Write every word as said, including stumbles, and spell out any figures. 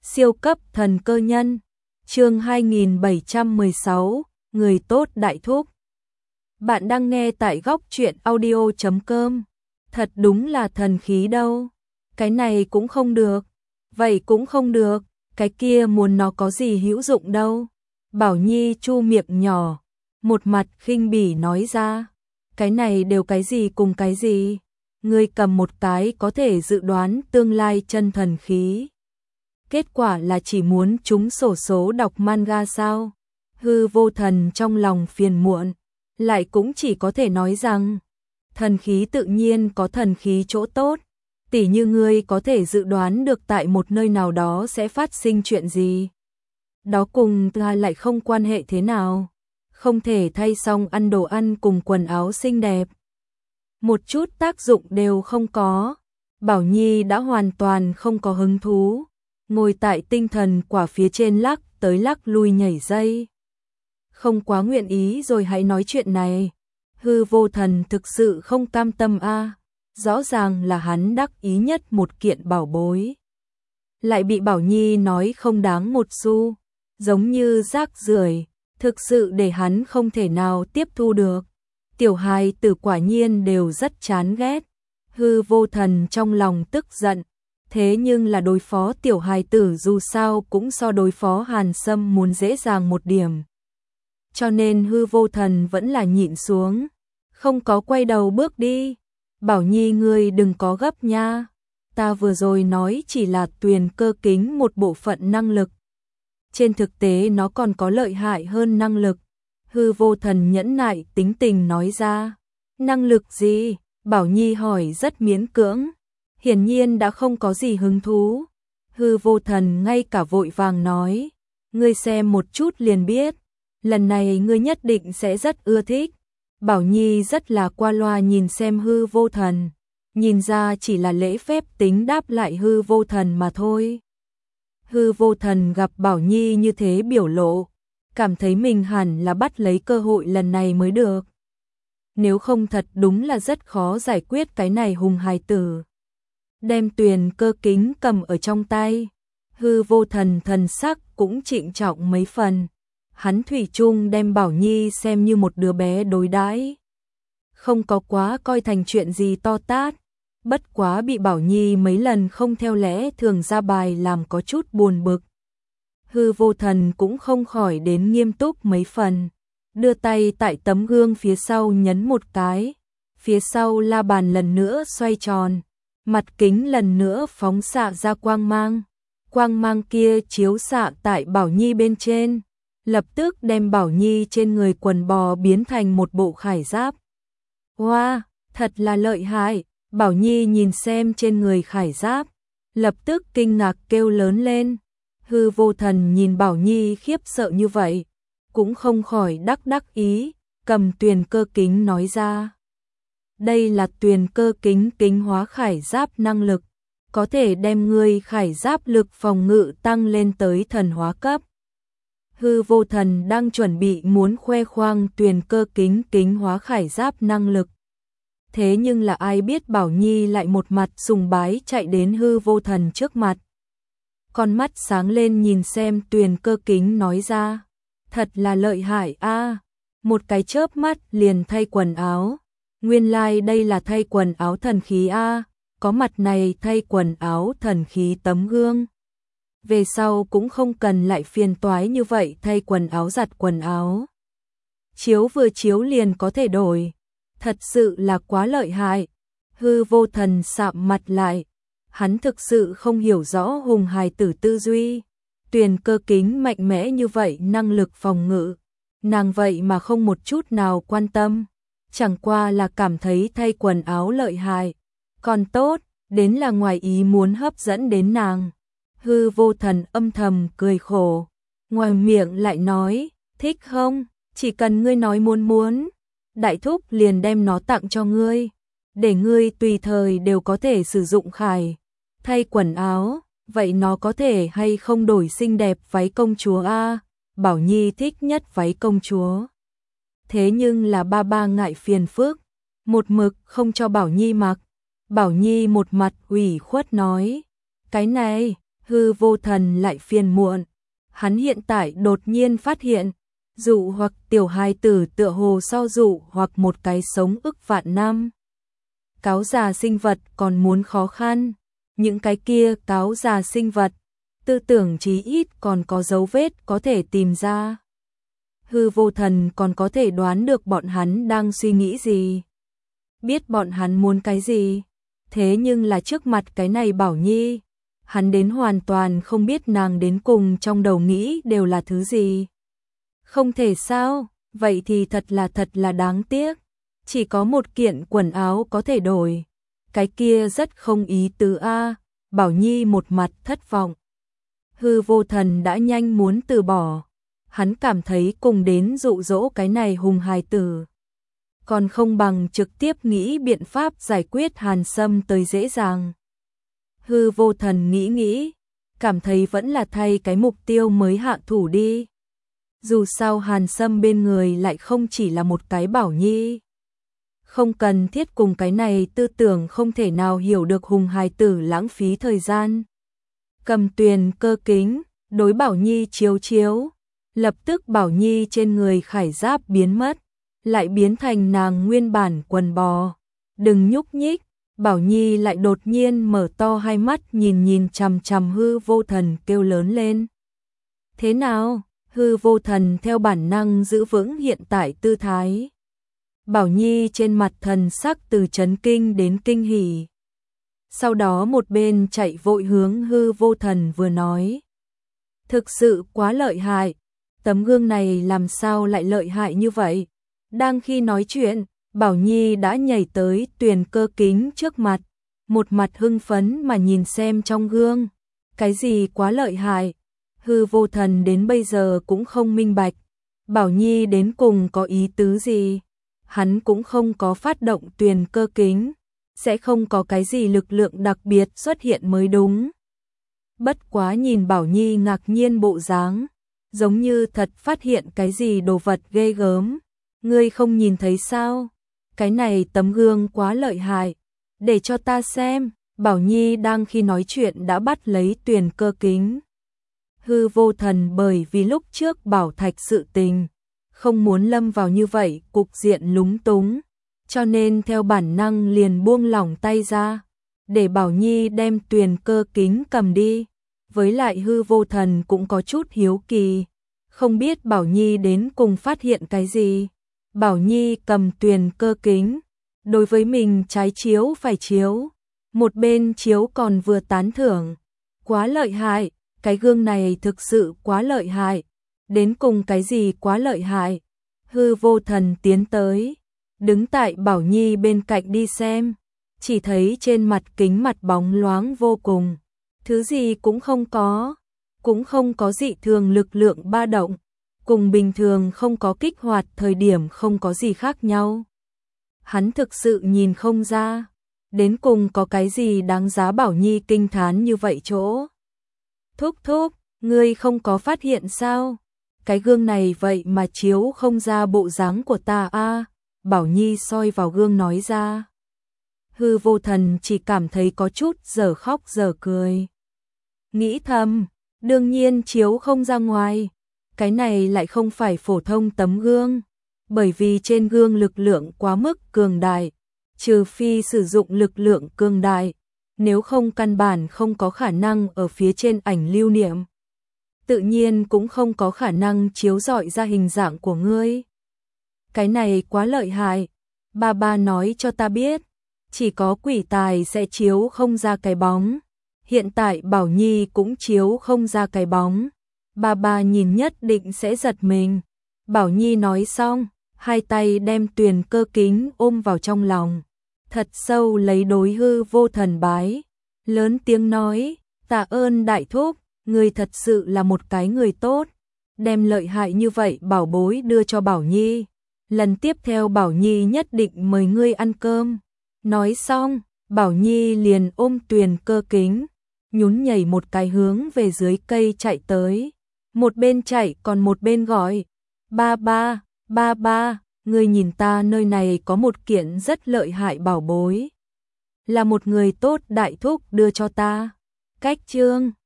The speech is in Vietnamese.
Siêu cấp thần cơ nhân, chương hai nghìn bảy trăm mười sáu, người tốt đại thúc. Bạn đang nghe tại góc truyện audio chấm com. Thật đúng là thần khí đâu. Cái này cũng không được, vậy cũng không được, cái kia muốn nó có gì hữu dụng đâu. Bảo Nhi chu miệng nhỏ, một mặt khinh bỉ nói ra. Cái này đều cái gì cùng cái gì? Ngươi cầm một cái có thể dự đoán tương lai chân thần khí. Kết quả là chỉ muốn chúng xổ số đọc manga sao? Hư Vô Thần trong lòng phiền muộn, lại cũng chỉ có thể nói rằng thần khí tự nhiên có thần khí chỗ tốt, tỉ như ngươi có thể dự đoán được tại một nơi nào đó sẽ phát sinh chuyện gì. Đó cùng ta lại không quan hệ thế nào, không thể thay xong ăn đồ ăn cùng quần áo xinh đẹp. Một chút tác dụng đều không có. Bảo Nhi đã hoàn toàn không có hứng thú, ngồi tại tinh thần quả phía trên lắc tới lắc lui nhảy dây. Không quá nguyện ý rồi hãy nói chuyện này. Hư Vô Thần thực sự không cam tâm a, à. Rõ ràng là hắn đắc ý nhất một kiện bảo bối, lại bị Bảo Nhi nói không đáng một xu, giống như rác rưởi, thực sự để hắn không thể nào tiếp thu được. Tiểu hài tử quả nhiên đều rất chán ghét. Hư Vô Thần trong lòng tức giận, thế nhưng là đối phó tiểu hài tử dù sao cũng so đối phó Hàn Sâm muốn dễ dàng một điểm. Cho nên Hư Vô Thần vẫn là nhịn xuống, không có quay đầu bước đi. Bảo Nhi ngươi đừng có gấp nha, ta vừa rồi nói chỉ là tuyền cơ kính một bộ phận năng lực. Trên thực tế nó còn có lợi hại hơn năng lực. Hư Vô Thần nhẫn nại tính tình nói ra. Năng lực gì? Bảo Nhi hỏi rất miễn cưỡng, hiển nhiên đã không có gì hứng thú. Hư Vô Thần ngay cả vội vàng nói, ngươi xem một chút liền biết, lần này ngươi nhất định sẽ rất ưa thích. Bảo Nhi rất là qua loa nhìn xem Hư Vô Thần, nhìn ra chỉ là lễ phép tính đáp lại Hư Vô Thần mà thôi. Hư Vô Thần gặp Bảo Nhi như thế biểu lộ, cảm thấy mình hẳn là bắt lấy cơ hội lần này mới được. Nếu không thật đúng là rất khó giải quyết cái này hùng hài tử. Đem tuyền cơ kính cầm ở trong tay, Hư Vô Thần thần sắc cũng trịnh trọng mấy phần. Hắn thủy chung đem Bảo Nhi xem như một đứa bé đối đãi, không có quá coi thành chuyện gì to tát. Bất quá bị Bảo Nhi mấy lần không theo lẽ thường ra bài làm có chút buồn bực. Hư Vô Thần cũng không khỏi đến nghiêm túc mấy phần, đưa tay tại tấm gương phía sau nhấn một cái, phía sau la bàn lần nữa xoay tròn, mặt kính lần nữa phóng xạ ra quang mang. Quang mang kia chiếu xạ tại Bảo Nhi bên trên, lập tức đem Bảo Nhi trên người quần bò biến thành một bộ khải giáp. Wow, thật là lợi hại. Bảo Nhi nhìn xem trên người khải giáp, lập tức kinh ngạc kêu lớn lên. Hư Vô Thần nhìn Bảo Nhi khiếp sợ như vậy, cũng không khỏi đắc đắc ý, cầm tuyền cơ kính nói ra. Đây là tuyền cơ kính kính hóa khải giáp năng lực, có thể đem ngươi khải giáp lực phòng ngự tăng lên tới thần hóa cấp. Hư Vô Thần đang chuẩn bị muốn khoe khoang tuyền cơ kính kính hóa khải giáp năng lực. Thế nhưng là ai biết Bảo Nhi lại một mặt sùng bái chạy đến Hư Vô Thần trước mặt. Con mắt sáng lên nhìn xem tuyền cơ kính nói ra. Thật là lợi hại a, à, một cái chớp mắt liền thay quần áo. Nguyên lai like đây là thay quần áo thần khí a, à, có mặt này thay quần áo thần khí tấm gương. Về sau cũng không cần lại phiền toái như vậy thay quần áo giặt quần áo. Chiếu vừa chiếu liền có thể đổi. Thật sự là quá lợi hại. Hư Vô Thần sạm mặt lại. Hắn thực sự không hiểu rõ hùng hài tử tư duy. Tuyền cơ kính mạnh mẽ như vậy năng lực phòng ngự, nàng vậy mà không một chút nào quan tâm. Chẳng qua là cảm thấy thay quần áo lợi hại. Còn tốt, đến là ngoài ý muốn hấp dẫn đến nàng. Hư Vô Thần âm thầm cười khổ, ngoài miệng lại nói, thích không? Chỉ cần ngươi nói muốn muốn, đại thúc liền đem nó tặng cho ngươi, để ngươi tùy thời đều có thể sử dụng khải. Thay quần áo, vậy nó có thể hay không đổi xinh đẹp váy công chúa a? À? Bảo Nhi thích nhất váy công chúa. Thế nhưng là ba ba ngại phiền phức, một mực không cho Bảo Nhi mặc. Bảo Nhi một mặt ủy khuất nói, cái này, Hư Vô Thần lại phiền muộn, hắn hiện tại đột nhiên phát hiện, dụ hoặc tiểu hài tử tựa hồ so dụ hoặc một cái sống ức vạn năm. Cáo già sinh vật còn muốn khó khăn, những cái kia cáo già sinh vật, tư tưởng chí ít còn có dấu vết có thể tìm ra. Hư Vô Thần còn có thể đoán được bọn hắn đang suy nghĩ gì, biết bọn hắn muốn cái gì, thế nhưng là trước mặt cái này Bảo Nhi, hắn đến hoàn toàn không biết nàng đến cùng trong đầu nghĩ đều là thứ gì. Không thể sao, vậy thì thật là thật là đáng tiếc, chỉ có một kiện quần áo có thể đổi, cái kia rất không ý tứ a. Bảo Nhi một mặt thất vọng. Hư Vô Thần đã nhanh muốn từ bỏ, hắn cảm thấy cùng đến dụ dỗ cái này hùng hài tử, còn không bằng trực tiếp nghĩ biện pháp giải quyết Hàn Sâm tới dễ dàng. Hư Vô Thần nghĩ nghĩ, cảm thấy vẫn là thay cái mục tiêu mới hạ thủ đi. Dù sao Hàn Sâm bên người lại không chỉ là một cái Bảo Nhi. Không cần thiết cùng cái này tư tưởng không thể nào hiểu được hùng hài tử lãng phí thời gian. Cầm tuyền cơ kính, đối Bảo Nhi chiếu chiếu, lập tức Bảo Nhi trên người khải giáp biến mất, lại biến thành nàng nguyên bản quần bò. Đừng nhúc nhích, Bảo Nhi lại đột nhiên mở to hai mắt nhìn nhìn chằm chằm Hư Vô Thần kêu lớn lên. Thế nào? Hư Vô Thần theo bản năng giữ vững hiện tại tư thái. Bảo Nhi trên mặt thần sắc từ chấn kinh đến kinh hỉ. Sau đó một bên chạy vội hướng Hư Vô Thần vừa nói. Thực sự quá lợi hại, tấm gương này làm sao lại lợi hại như vậy? Đang khi nói chuyện, Bảo Nhi đã nhảy tới tuyền cơ kính trước mặt, một mặt hưng phấn mà nhìn xem trong gương. Cái gì quá lợi hại? Hư Vô Thần đến bây giờ cũng không minh bạch, Bảo Nhi đến cùng có ý tứ gì? Hắn cũng không có phát động tuyền cơ kính, sẽ không có cái gì lực lượng đặc biệt xuất hiện mới đúng. Bất quá nhìn Bảo Nhi ngạc nhiên bộ dáng, giống như thật phát hiện cái gì đồ vật ghê gớm. Ngươi không nhìn thấy sao? Cái này tấm gương quá lợi hại, để cho ta xem. Bảo Nhi đang khi nói chuyện đã bắt lấy tuyền cơ kính. Hư Vô Thần bởi vì lúc trước bảo thạch sự tình, không muốn lâm vào như vậy cục diện lúng túng, cho nên theo bản năng liền buông lỏng tay ra, để Bảo Nhi đem tuyền cơ kính cầm đi. Với lại Hư Vô Thần cũng có chút hiếu kỳ, không biết Bảo Nhi đến cùng phát hiện cái gì. Bảo Nhi cầm tuyền cơ kính, đối với mình trái chiếu phải chiếu, một bên chiếu còn vừa tán thưởng. Quá lợi hại, cái gương này thực sự quá lợi hại. Đến cùng cái gì quá lợi hại? Hư Vô Thần tiến tới, đứng tại Bảo Nhi bên cạnh đi xem, chỉ thấy trên mặt kính mặt bóng loáng vô cùng, thứ gì cũng không có, cũng không có dị thường lực lượng ba động, cùng bình thường không có kích hoạt thời điểm không có gì khác nhau. Hắn thực sự nhìn không ra, đến cùng có cái gì đáng giá Bảo Nhi kinh thán như vậy chỗ. Thúc thúc, ngươi không có phát hiện sao? Cái gương này vậy mà chiếu không ra bộ dáng của ta a. À, Bảo Nhi soi vào gương nói ra. Hư Vô Thần chỉ cảm thấy có chút giờ khóc giờ cười. Nghĩ thầm, đương nhiên chiếu không ra ngoài. Cái này lại không phải phổ thông tấm gương, bởi vì trên gương lực lượng quá mức cường đại, trừ phi sử dụng lực lượng cường đại, nếu không căn bản không có khả năng ở phía trên ảnh lưu niệm. Tự nhiên cũng không có khả năng chiếu rọi ra hình dạng của ngươi. Cái này quá lợi hại, ba ba nói cho ta biết, chỉ có quỷ tài sẽ chiếu không ra cái bóng. Hiện tại Bảo Nhi cũng chiếu không ra cái bóng. Ba ba nhìn nhất định sẽ giật mình. Bảo Nhi nói xong, hai tay đem tuyền cơ kính ôm vào trong lòng, thật sâu lấy đối Hư Vô Thần bái, lớn tiếng nói, tạ ơn đại thúc, người thật sự là một cái người tốt, đem lợi hại như vậy bảo bối đưa cho Bảo Nhi, lần tiếp theo Bảo Nhi nhất định mời ngươi ăn cơm. Nói xong, Bảo Nhi liền ôm tuyền cơ kính, nhún nhảy một cái hướng về dưới cây chạy tới, một bên chạy còn một bên gọi, ba ba, ba ba, ngươi nhìn ta nơi này có một kiện rất lợi hại bảo bối, là một người tốt đại thúc đưa cho ta. Cách chương